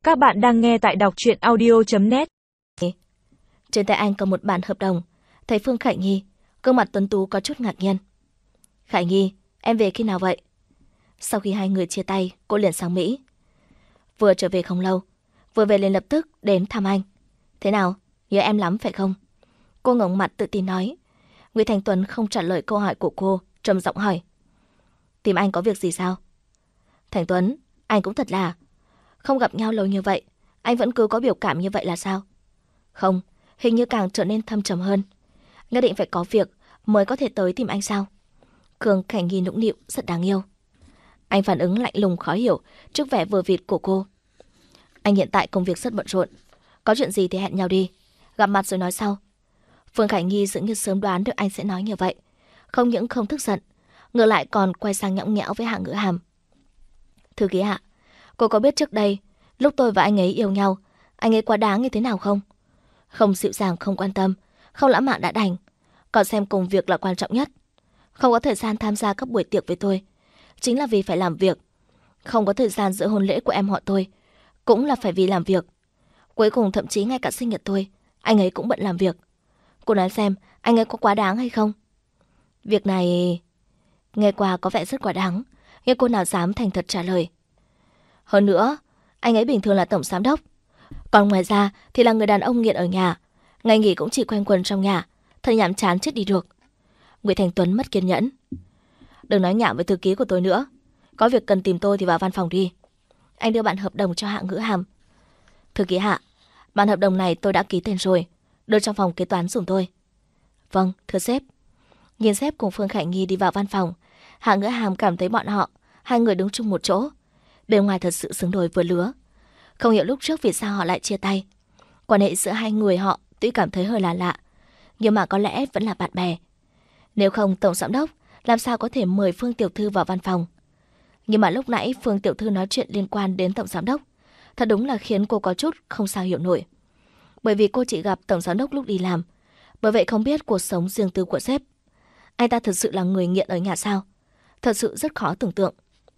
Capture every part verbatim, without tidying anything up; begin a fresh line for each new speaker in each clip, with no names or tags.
Các bạn đang nghe tại đọc truyện audio chấm net.
Trên tay anh cầm một bản hợp đồng. Thấy Phương Khải Nhi, gương mặt tuấn tú có chút ngạc nhiên. Khải Nhi, em về khi nào vậy? Sau khi hai người chia tay, cô liền sang Mỹ. Vừa trở về không lâu, vừa về liền lập tức đến thăm anh. Thế nào, nhớ em lắm phải không? Cô ngẩng mặt tự tin nói. Nguyễn Thành Tuấn không trả lời câu hỏi của cô, trầm giọng hỏi. Tìm anh có việc gì sao? Thành Tuấn, anh cũng thật là không gặp nhau lâu như vậy, anh vẫn cứ có biểu cảm như vậy là sao? Không, hình như càng trở nên thâm trầm hơn. Nhất định phải có việc mới có thể tới tìm anh sao? Khương Khải Nhi nũng nịu rất đáng yêu. Anh phản ứng lạnh lùng khó hiểu trước vẻ vừa vịt của cô. Anh hiện tại công việc rất bận rộn, có chuyện gì thì hẹn nhau đi, gặp mặt rồi nói sau. Phương Khải Nhi dường như sớm đoán được anh sẽ nói như vậy, không những không tức giận, ngược lại còn quay sang nhõng nhẽo với Hạ Ngữ Hàm. Thư ký Hạ, cô có biết trước đây lúc tôi và anh ấy yêu nhau, anh ấy quá đáng như thế nào không? Không dịu dàng, không quan tâm, không lãng mạn đã đành, còn xem công việc là quan trọng nhất. Không có thời gian tham gia các buổi tiệc với tôi, chính là vì phải làm việc. Không có thời gian dự hôn lễ của em họ tôi, cũng là phải vì làm việc. Cuối cùng thậm chí ngay cả sinh nhật tôi, anh ấy cũng bận làm việc. Cô nói xem, anh ấy có quá đáng hay không? Việc này nghe qua có vẻ rất quá đáng, nhưng cô nào dám thành thật trả lời. Hơn nữa, anh ấy bình thường là tổng giám đốc, còn ngoài ra thì là người đàn ông nghiện ở nhà, ngày nghỉ cũng chỉ quanh quẩn trong nhà, thật nhàm chán chết đi được. Nguyễn Thành Tuấn mất kiên nhẫn. Đừng nói nhảm với thư ký của tôi nữa, có việc cần tìm tôi thì vào văn phòng đi. Anh đưa bản hợp đồng cho Hạ Ngữ Hàm. Thư ký Hạ, bản hợp đồng này tôi đã ký tên rồi, đưa trong phòng kế toán giùm tôi. Vâng, thưa sếp. Nhìn sếp cùng Phương Khải Nhi đi vào văn phòng, Hạ Ngữ Hàm cảm thấy bọn họ, hai người đứng chung một chỗ, bề ngoài thật sự xứng đôi vừa lứa. Không hiểu lúc trước vì sao họ lại chia tay. Quan hệ giữa hai người họ tuy cảm thấy hơi là lạ, nhưng mà có lẽ vẫn là bạn bè. Nếu không tổng giám đốc làm sao có thể mời Phương tiểu thư vào văn phòng. Nhưng mà lúc nãy Phương tiểu thư nói chuyện liên quan đến tổng giám đốc, thật đúng là khiến cô có chút không sao hiểu nổi. Bởi vì cô chỉ gặp tổng giám đốc lúc đi làm, bởi vậy không biết cuộc sống riêng tư của sếp. Anh ta thật sự là người nghiện ở nhà sao? Thật sự rất khó tưởng tượng.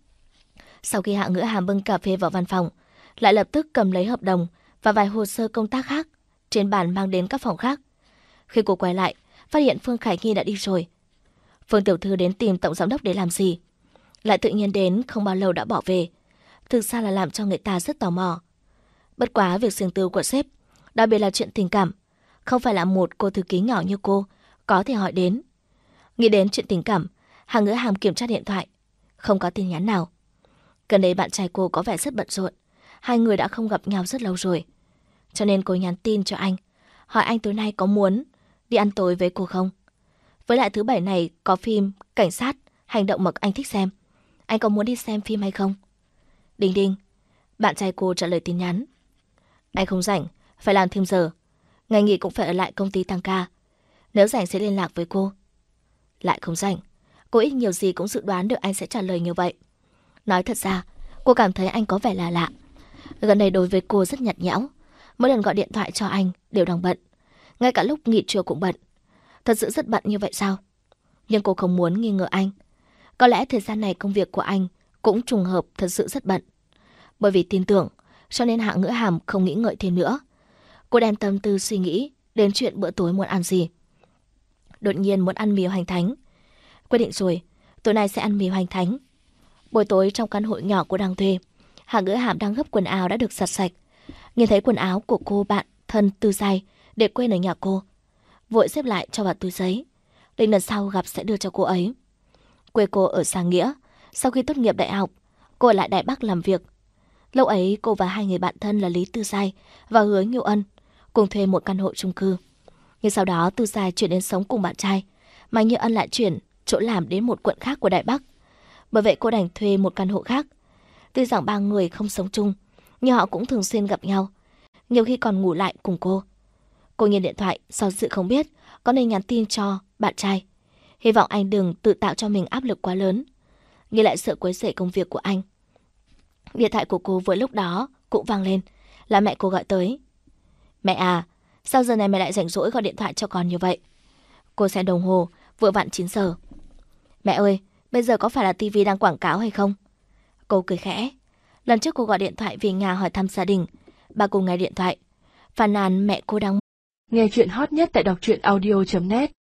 Sau khi Hạ Ngữ Hàm bưng cà phê vào văn phòng, lại lập tức cầm lấy hợp đồng và vài hồ sơ công tác khác trên bàn mang đến các phòng khác. Khi cô quay lại, phát hiện Phương Khải Nhi đã đi rồi. Phương tiểu thư đến tìm tổng giám đốc để làm gì? Lại tự nhiên đến không bao lâu đã bỏ về. Thực ra là làm cho người ta rất tò mò. Bất quá việc riêng tư của sếp, đặc biệt là chuyện tình cảm, không phải là một cô thư ký nhỏ như cô có thể hỏi đến. Nghĩ đến chuyện tình cảm, Hạ Ngữ Hàm kiểm tra điện thoại, không có tin nhắn nào. Gần đây bạn trai cô có vẻ rất bận rộn, hai người đã không gặp nhau rất lâu rồi. Cho nên cô nhắn tin cho anh, hỏi anh tối nay có muốn đi ăn tối với cô không. Với lại thứ bảy này có phim cảnh sát hành động mà anh thích xem, anh có muốn đi xem phim hay không? Đinh đinh, bạn trai cô trả lời tin nhắn. Anh không rảnh, phải làm thêm giờ, ngày nghỉ cũng phải ở lại công ty tăng ca. Nếu rảnh sẽ liên lạc với cô. Lại không rảnh, cô ít nhiều gì cũng dự đoán được anh sẽ trả lời như vậy. Nói thật ra, cô cảm thấy anh có vẻ là lạ. Gần đây đối với cô rất nhạt nhẽo, mỗi lần gọi điện thoại cho anh đều đang bận, ngay cả lúc nghỉ trưa cũng bận. Thật sự rất bận như vậy sao? Nhưng cô không muốn nghi ngờ anh. Có lẽ thời gian này công việc của anh cũng trùng hợp thật sự rất bận. Bởi vì tin tưởng, cho nên Hạ Ngữ Hàm không nghĩ ngợi thêm nữa. Cô đem tâm tư suy nghĩ đến chuyện bữa tối muốn ăn gì. Đột nhiên muốn ăn mì hoành thánh. Quyết định rồi, tối nay sẽ ăn mì hoành thánh. Buổi tối trong căn hộ nhỏ cô đang thuê, Hạ Ngữ Hàm đang gấp quần áo đã được giặt sạch. Nhìn thấy quần áo của cô bạn thân Tư Giai để quên ở nhà cô, vội xếp lại cho vào túi giấy, định lần sau gặp sẽ đưa cho cô ấy. Quê cô ở Giang Nghĩa, sau khi tốt nghiệp đại học, cô ở lại Đài Bắc làm việc. Lâu ấy cô và hai người bạn thân là Lý Tư Giai và Hứa Nghiêu Ân cùng thuê một căn hộ chung cư. Nhưng sau đó Tư Giai chuyển đến sống cùng bạn trai, mà Như Ân lại chuyển chỗ làm đến một quận khác của Đài Bắc. Bởi vậy cô đành thuê một căn hộ khác. Tuy rằng ba người không sống chung, nhưng họ cũng thường xuyên gặp nhau, nhiều khi còn ngủ lại cùng cô. Cô nhìn điện thoại, do dự không biết có nên nhắn tin cho bạn trai, hy vọng anh đừng tự tạo cho mình áp lực quá lớn, nhưng lại sợ quấy rầy công việc của anh. Điện thoại của cô vừa lúc đó cũng vang lên, là mẹ cô gọi tới. Mẹ à, sao giờ này mẹ lại rảnh rỗi gọi điện thoại cho con như vậy? Cô xem đồng hồ, vừa vặn chín giờ. Mẹ ơi, bây giờ có phải là tivi đang quảng cáo hay không? Cô cười khẽ. Lần trước cô gọi điện thoại về nhà hỏi thăm gia đình, Bà cùng nghe điện thoại, phàn nàn mẹ cô đang...
Nghe chuyện hot nhất tại đọc truyện audio chấm net